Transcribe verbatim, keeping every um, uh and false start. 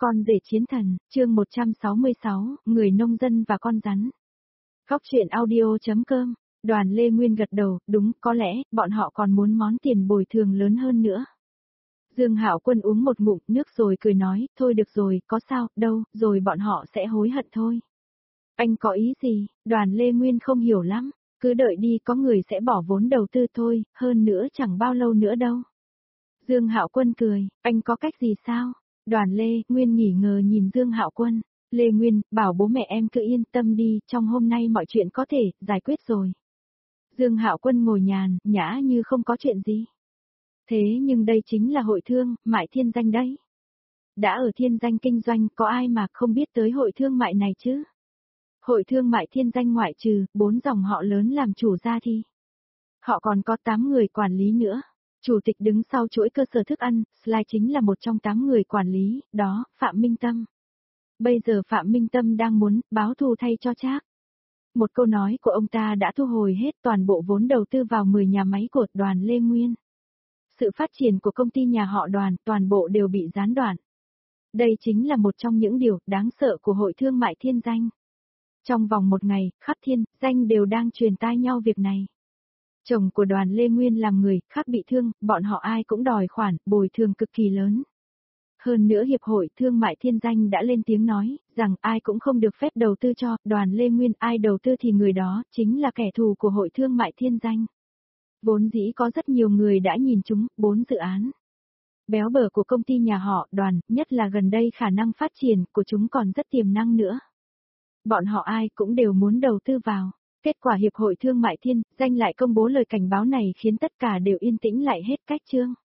Con rể chiến thần, chương một trăm sáu mươi sáu, người nông dân và con rắn. Khóc chuyện audio.com, Đoàn Lê Nguyên gật đầu, đúng, có lẽ, bọn họ còn muốn món tiền bồi thường lớn hơn nữa. Dương Hạo Quân uống một ngụm nước rồi cười nói, thôi được rồi, có sao, đâu, rồi bọn họ sẽ hối hận thôi. Anh có ý gì? Đoàn Lê Nguyên không hiểu lắm, cứ đợi đi, có người sẽ bỏ vốn đầu tư thôi, hơn nữa chẳng bao lâu nữa đâu. Dương Hạo Quân cười, anh có cách gì sao? Đoàn Lê Nguyên nghỉ ngờ nhìn Dương Hạo Quân, Lê Nguyên, bảo bố mẹ em cứ yên tâm đi, trong hôm nay mọi chuyện có thể giải quyết rồi. Dương Hạo Quân ngồi nhàn, nhã như không có chuyện gì. Thế nhưng đây chính là hội thương, mại thiên danh đấy. Đã ở thiên danh kinh doanh, có ai mà không biết tới hội thương mại này chứ? Hội thương mại thiên danh ngoại trừ, bốn dòng họ lớn làm chủ ra thì. Họ còn có tám người quản lý nữa. Chủ tịch đứng sau chuỗi cơ sở thức ăn, Sly chính là một trong tám người quản lý, đó, Phạm Minh Tâm. Bây giờ Phạm Minh Tâm đang muốn báo thù thay cho Trác. Một câu nói của ông ta đã thu hồi hết toàn bộ vốn đầu tư vào mười nhà máy của Đoàn Lê Nguyên. Sự phát triển của công ty nhà họ Đoàn toàn bộ đều bị gián đoạn. Đây chính là một trong những điều đáng sợ của hội thương mại thiên danh. Trong vòng một ngày, khắp thiên danh đều đang truyền tai nhau việc này. Chồng của Đoàn Lê Nguyên làm người khác bị thương, bọn họ ai cũng đòi khoản bồi thường cực kỳ lớn. Hơn nữa Hiệp hội Thương mại Thiên danh đã lên tiếng nói rằng ai cũng không được phép đầu tư cho Đoàn Lê Nguyên, ai đầu tư thì người đó chính là kẻ thù của Hội Thương mại Thiên danh. Vốn dĩ có rất nhiều người đã nhìn chúng bốn dự án béo bở của công ty nhà họ Đoàn, nhất là gần đây khả năng phát triển của chúng còn rất tiềm năng nữa. Bọn họ ai cũng đều muốn đầu tư vào. Kết quả Hiệp hội Thương mại Thiên danh lại công bố lời cảnh báo này khiến tất cả đều yên tĩnh lại hết cách chương.